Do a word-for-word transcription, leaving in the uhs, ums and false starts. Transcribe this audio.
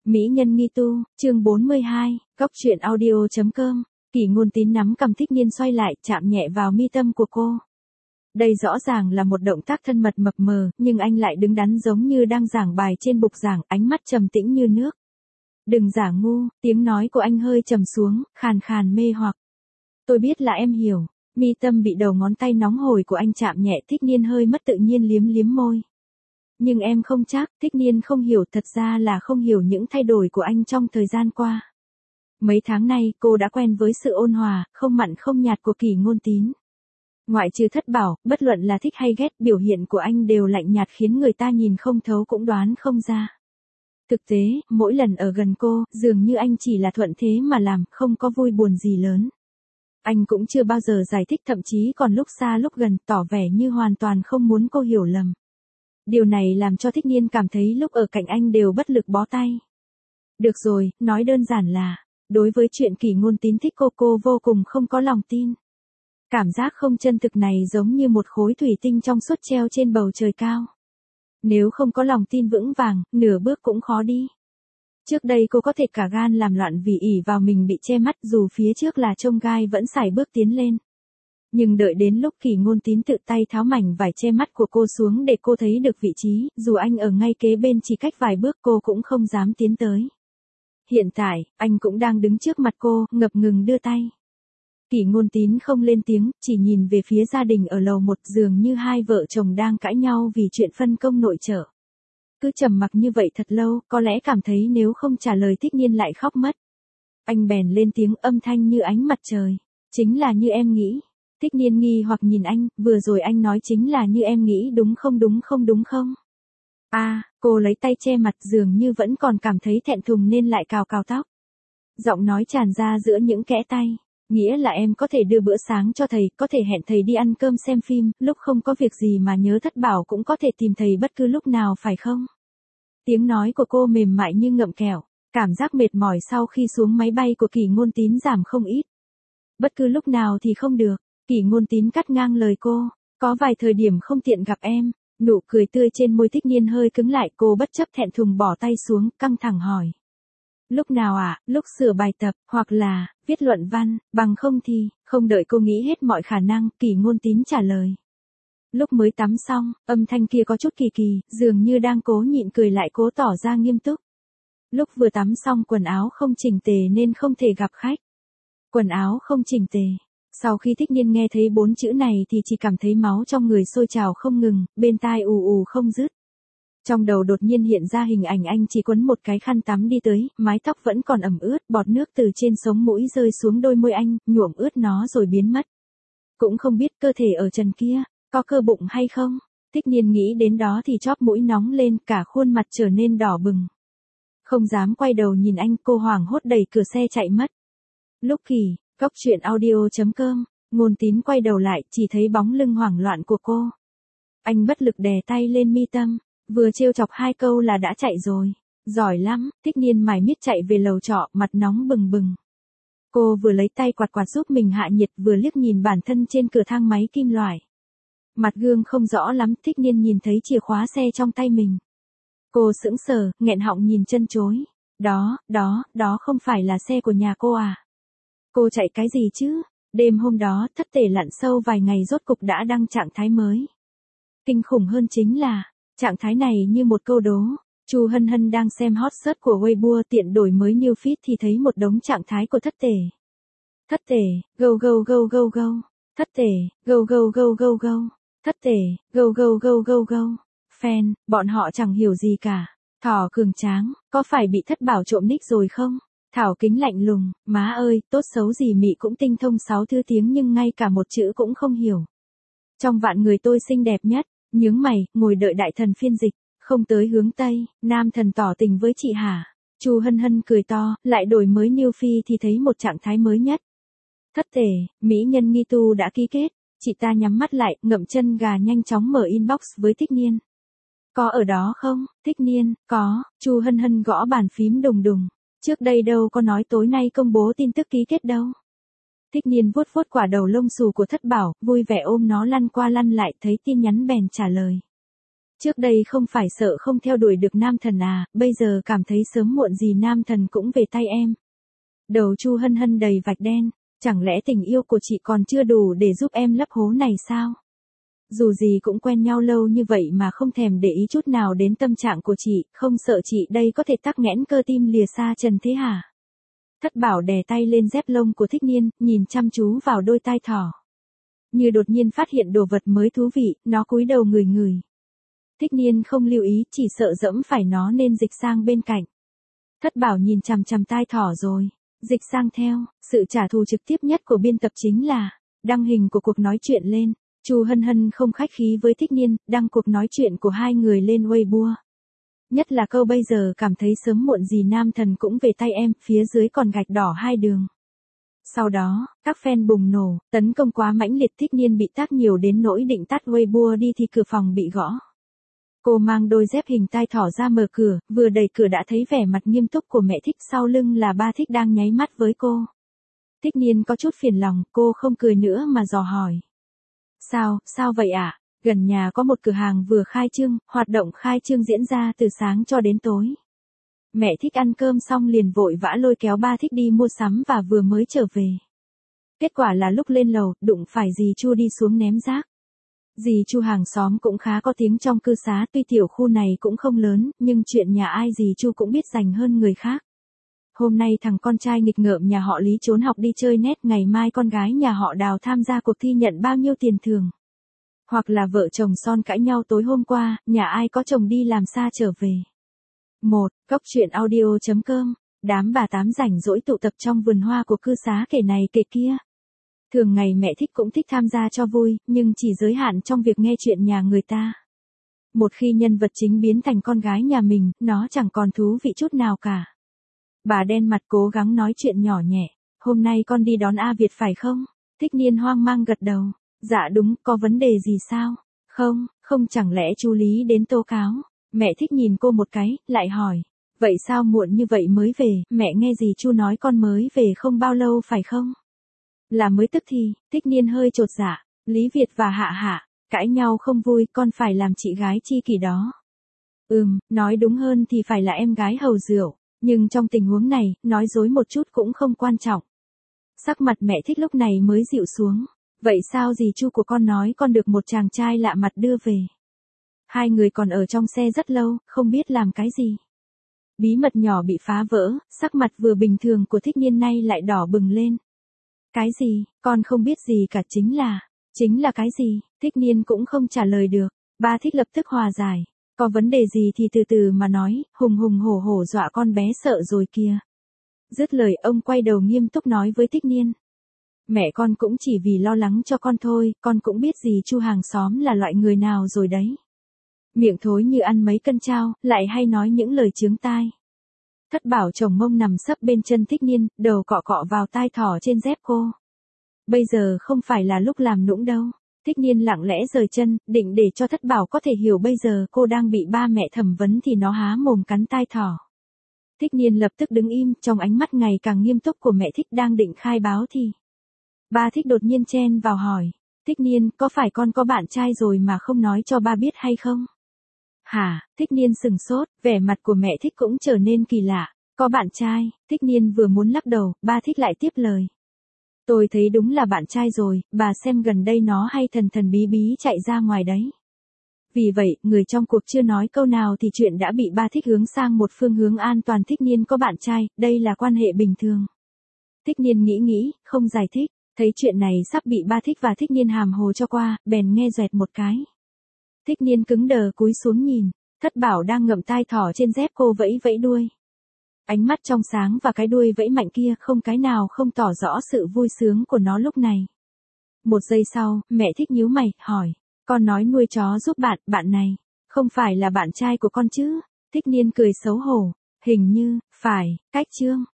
Mỹ nhân nghi tu, chương bốn mươi hai, góc truyện audio chấm com. Kỷ Ngôn Tín nắm cầm Thích Niên xoay lại, chạm nhẹ vào mi tâm của cô. Đây rõ ràng là một động tác thân mật mập mờ, nhưng anh lại đứng đắn giống như đang giảng bài trên bục giảng, ánh mắt trầm tĩnh như nước. Đừng giả ngu, tiếng nói của anh hơi trầm xuống, khàn khàn mê hoặc. Tôi biết là em hiểu. Mi tâm bị đầu ngón tay nóng hổi của anh chạm nhẹ, Thích Niên hơi mất tự nhiên liếm liếm môi. Nhưng em không chắc, Thích Niên không hiểu, thật ra là không hiểu những thay đổi của anh trong thời gian qua. Mấy tháng nay cô đã quen với sự ôn hòa, không mặn không nhạt của Kỷ Ngôn Tín. Ngoại trừ Thất Bảo, bất luận là thích hay ghét, biểu hiện của anh đều lạnh nhạt khiến người ta nhìn không thấu cũng đoán không ra. Thực tế, mỗi lần ở gần cô, dường như anh chỉ là thuận thế mà làm, không có vui buồn gì lớn. Anh cũng chưa bao giờ giải thích, thậm chí còn lúc xa lúc gần, tỏ vẻ như hoàn toàn không muốn cô hiểu lầm. Điều này làm cho Thích Niên cảm thấy lúc ở cạnh anh đều bất lực bó tay. Được rồi, nói đơn giản là, đối với chuyện Kỷ Ngôn Tín thích cô, cô vô cùng không có lòng tin. Cảm giác không chân thực này giống như một khối thủy tinh trong suốt treo trên bầu trời cao. Nếu không có lòng tin vững vàng, nửa bước cũng khó đi. Trước đây cô có thể cả gan làm loạn vì ỷ vào mình bị che mắt, dù phía trước là chông gai vẫn sải bước tiến lên. Nhưng đợi đến lúc Kỷ Ngôn Tín tự tay tháo mảnh vải che mắt của cô xuống để cô thấy được vị trí, dù anh ở ngay kế bên chỉ cách vài bước cô cũng không dám tiến tới. Hiện tại, anh cũng đang đứng trước mặt cô, ngập ngừng đưa tay. Kỷ Ngôn Tín không lên tiếng, chỉ nhìn về phía gia đình ở lầu một, dường như hai vợ chồng đang cãi nhau vì chuyện phân công nội trợ. Cứ trầm mặc như vậy thật lâu, có lẽ cảm thấy nếu không trả lời Thích Niên lại khóc mất. Anh bèn lên tiếng, âm thanh như ánh mặt trời. Chính là như em nghĩ. Thích Niên nghi hoặc nhìn anh, vừa rồi anh nói chính là như em nghĩ đúng không đúng không đúng không? À, cô lấy tay che mặt, dường như vẫn còn cảm thấy thẹn thùng nên lại cào cào tóc. Giọng nói tràn ra giữa những kẽ tay. Nghĩa là em có thể đưa bữa sáng cho thầy, có thể hẹn thầy đi ăn cơm xem phim, lúc không có việc gì mà nhớ Thất Bảo cũng có thể tìm thầy bất cứ lúc nào phải không? Tiếng nói của cô mềm mại như ngậm kẹo, cảm giác mệt mỏi sau khi xuống máy bay của Kỷ Ngôn Tín giảm không ít. Bất cứ lúc nào thì không được, Kỷ Ngôn Tín cắt ngang lời cô, có vài thời điểm không tiện gặp em. Nụ cười tươi trên môi Thích Niên hơi cứng lại, cô bất chấp thẹn thùng bỏ tay xuống, căng thẳng hỏi. Lúc nào ạ, à? Lúc sửa bài tập, hoặc là, viết luận văn, bằng không thì, không đợi cô nghĩ hết mọi khả năng, Kỷ Ngôn Tín trả lời. Lúc mới tắm xong, âm thanh kia có chút kỳ kỳ, dường như đang cố nhịn cười lại cố tỏ ra nghiêm túc. Lúc vừa tắm xong quần áo không chỉnh tề nên không thể gặp khách. Quần áo không chỉnh tề. Sau khi Thích Niên nghe thấy bốn chữ này thì chỉ cảm thấy máu trong người sôi trào không ngừng, bên tai ù ù không dứt. Trong đầu đột nhiên hiện ra hình ảnh anh chỉ quấn một cái khăn tắm đi tới, mái tóc vẫn còn ẩm ướt, bọt nước từ trên sống mũi rơi xuống đôi môi anh, nhuộm ướt nó rồi biến mất. Cũng không biết cơ thể ở trần kia, có cơ bụng hay không? Thích Niên nghĩ đến đó thì chóp mũi nóng lên, cả khuôn mặt trở nên đỏ bừng. Không dám quay đầu nhìn anh, cô hoảng hốt đẩy cửa xe chạy mất. Lúc Kỳ, góc truyện audio chấm com, Ngôn Tín quay đầu lại, chỉ thấy bóng lưng hoảng loạn của cô. Anh bất lực đè tay lên mi tâm. Vừa trêu chọc hai câu là đã chạy rồi. Giỏi lắm, Thích Niên mải miết chạy về lầu trọ, mặt nóng bừng bừng. Cô vừa lấy tay quạt quạt giúp mình hạ nhiệt, vừa liếc nhìn bản thân trên cửa thang máy kim loại. Mặt gương không rõ lắm, Thích Niên nhìn thấy chìa khóa xe trong tay mình. Cô sững sờ, nghẹn họng nhìn chân chối. Đó, đó, đó không phải là xe của nhà cô à? Cô chạy cái gì chứ? Đêm hôm đó, Thất Tể lặn sâu vài ngày rốt cục đã đăng trạng thái mới. Kinh khủng hơn chính là, trạng thái này như một câu đố. Chu Hân Hân đang xem hot search của Weibo, tiện đổi mới new feed thì thấy một đống trạng thái của Thất Tể. Thất Tể, go go go go go. Thất Tể, go go go go go. Thất Tể, go go go go go. Fan, bọn họ chẳng hiểu gì cả. Thỏ cường tráng, có phải bị Thất Bảo trộm nick rồi không? Thảo Kính lạnh lùng, má ơi, tốt xấu gì mị cũng tinh thông sáu thứ tiếng nhưng ngay cả một chữ cũng không hiểu. Trong vạn người tôi xinh đẹp nhất. Nhướng mày, ngồi đợi đại thần phiên dịch, không tới hướng Tây, nam thần tỏ tình với chị hả? Chu Hân Hân cười to, lại đổi mới new feed thì thấy một trạng thái mới nhất. Thất Tể, mỹ nhân nghi tu đã ký kết, chị ta nhắm mắt lại, ngậm chân gà nhanh chóng mở inbox với Thích Niên. Có ở đó không? Thích Niên, có, Chu Hân Hân gõ bàn phím đùng đùng. Trước đây đâu có nói tối nay công bố tin tức ký kết đâu. Thích Niên vuốt vuốt quả đầu lông xù của Thất Bảo, vui vẻ ôm nó lăn qua lăn lại, thấy tin nhắn bèn trả lời. Trước đây không phải sợ không theo đuổi được nam thần à, bây giờ cảm thấy sớm muộn gì nam thần cũng về tay em. Đầu Chu Hân Hân đầy vạch đen, chẳng lẽ tình yêu của chị còn chưa đủ để giúp em lấp hố này sao? Dù gì cũng quen nhau lâu như vậy mà không thèm để ý chút nào đến tâm trạng của chị, không sợ chị đây có thể tắc nghẽn cơ tim lìa xa trần thế hả? Thất Bảo đè tay lên dép lông của Thích Niên, nhìn chăm chú vào đôi tai thỏ. Như đột nhiên phát hiện đồ vật mới thú vị, nó cúi đầu ngửi ngửi. Thích Niên không lưu ý, chỉ sợ dẫm phải nó nên dịch sang bên cạnh. Thất Bảo nhìn chằm chằm tai thỏ rồi, dịch sang theo, sự trả thù trực tiếp nhất của biên tập chính là đăng hình của cuộc nói chuyện lên. Chu Hân Hân không khách khí với Thích Niên, đăng cuộc nói chuyện của hai người lên Weibo. Nhất là câu bây giờ cảm thấy sớm muộn gì nam thần cũng về tay em, phía dưới còn gạch đỏ hai đường. Sau đó, các fan bùng nổ, tấn công quá mãnh liệt, Thích Niên bị tag nhiều đến nỗi định tắt Weibo đi thì cửa phòng bị gõ. Cô mang đôi dép hình tai thỏ ra mở cửa, vừa đẩy cửa đã thấy vẻ mặt nghiêm túc của mẹ Thích, sau lưng là ba Thích đang nháy mắt với cô. Thích Niên có chút phiền lòng, cô không cười nữa mà dò hỏi. Sao, sao vậy ạ? À? Gần nhà có một cửa hàng vừa khai trương, hoạt động khai trương diễn ra từ sáng cho đến tối. Mẹ Thích ăn cơm xong liền vội vã lôi kéo ba Thích đi mua sắm và vừa mới trở về. Kết quả là lúc lên lầu, đụng phải dì Chu đi xuống ném rác. Dì Chu hàng xóm cũng khá có tiếng trong cư xá, tuy tiểu khu này cũng không lớn, nhưng chuyện nhà ai dì Chu cũng biết dành hơn người khác. Hôm nay thằng con trai nghịch ngợm nhà họ Lý trốn học đi chơi net, ngày mai con gái nhà họ Đào tham gia cuộc thi nhận bao nhiêu tiền thưởng. Hoặc là vợ chồng son cãi nhau tối hôm qua, nhà ai có chồng đi làm xa trở về. một. Cốc truyện audio chấm com, đám bà tám rảnh rỗi tụ tập trong vườn hoa của cư xá kể này kể kia. Thường ngày mẹ Thích cũng thích tham gia cho vui, nhưng chỉ giới hạn trong việc nghe chuyện nhà người ta. Một khi nhân vật chính biến thành con gái nhà mình, nó chẳng còn thú vị chút nào cả. Bà đen mặt cố gắng nói chuyện nhỏ nhẹ. Hôm nay con đi đón A Việt phải không? Thích Niên hoang mang gật đầu. Dạ đúng, có vấn đề gì sao? Không, không chẳng lẽ chú Lý đến tố cáo? Mẹ Thích nhìn cô một cái, lại hỏi. Vậy sao muộn như vậy mới về? Mẹ nghe gì Chu nói con mới về không bao lâu phải không? Là mới tức thì, Thích Niên hơi chột dạ. Lý Việt và Hạ Hạ, cãi nhau không vui, con phải làm chị gái chi kỷ đó. Ừm, nói đúng hơn thì phải là em gái hầu rượu. Nhưng trong tình huống này, nói dối một chút cũng không quan trọng. Sắc mặt mẹ Thích lúc này mới dịu xuống. Vậy sao dì Chu của con nói con được một chàng trai lạ mặt đưa về? Hai người còn ở trong xe rất lâu, không biết làm cái gì. Bí mật nhỏ bị phá vỡ, sắc mặt vừa bình thường của Thích Niên nay lại đỏ bừng lên. Cái gì, con không biết gì cả, chính là, chính là cái gì, Thích Niên cũng không trả lời được. Ba Thích lập tức hòa giải. Có vấn đề gì thì từ từ mà nói, hùng hùng hổ hổ dọa con bé sợ rồi kìa. Dứt lời ông quay đầu nghiêm túc nói với Thích Niên. Mẹ con cũng chỉ vì lo lắng cho con thôi, con cũng biết dì Chu hàng xóm là loại người nào rồi đấy. Miệng thối như ăn mấy cân chao, lại hay nói những lời chướng tai. Thất Bảo chồng mông nằm sấp bên chân Thích Niên, đầu cọ cọ vào tai thỏ trên dép cô. Bây giờ không phải là lúc làm nũng đâu. Thích Niên lặng lẽ rời chân, định để cho Thất Bảo có thể hiểu bây giờ cô đang bị ba mẹ thẩm vấn thì nó há mồm cắn tai thỏ. Thích Niên lập tức đứng im, trong ánh mắt ngày càng nghiêm túc của mẹ Thích đang định khai báo thì. Ba Thích đột nhiên chen vào hỏi. Thích Niên, có phải con có bạn trai rồi mà không nói cho ba biết hay không? Hả? Thích Niên sừng sốt, vẻ mặt của mẹ Thích cũng trở nên kỳ lạ. Có bạn trai? Thích Niên vừa muốn lắc đầu, ba Thích lại tiếp lời. Tôi thấy đúng là bạn trai rồi, bà xem gần đây nó hay thần thần bí bí chạy ra ngoài đấy. Vì vậy, người trong cuộc chưa nói câu nào thì chuyện đã bị ba Thích hướng sang một phương hướng an toàn. Thích Niên có bạn trai, đây là quan hệ bình thường. Thích Niên nghĩ nghĩ, không giải thích, thấy chuyện này sắp bị ba Thích và Thích Niên hàm hồ cho qua, bèn nghe doẹt một cái. Thích Niên cứng đờ cúi xuống nhìn, Thất Bảo đang ngậm tai thỏ trên dép cô vẫy vẫy đuôi. Ánh mắt trong sáng và cái đuôi vẫy mạnh kia không cái nào không tỏ rõ sự vui sướng của nó lúc này. Một giây sau, mẹ Thích nhíu mày, hỏi, con nói nuôi chó giúp bạn, bạn này, không phải là bạn trai của con chứ? Thích Niên cười xấu hổ, hình như, phải, cách chương.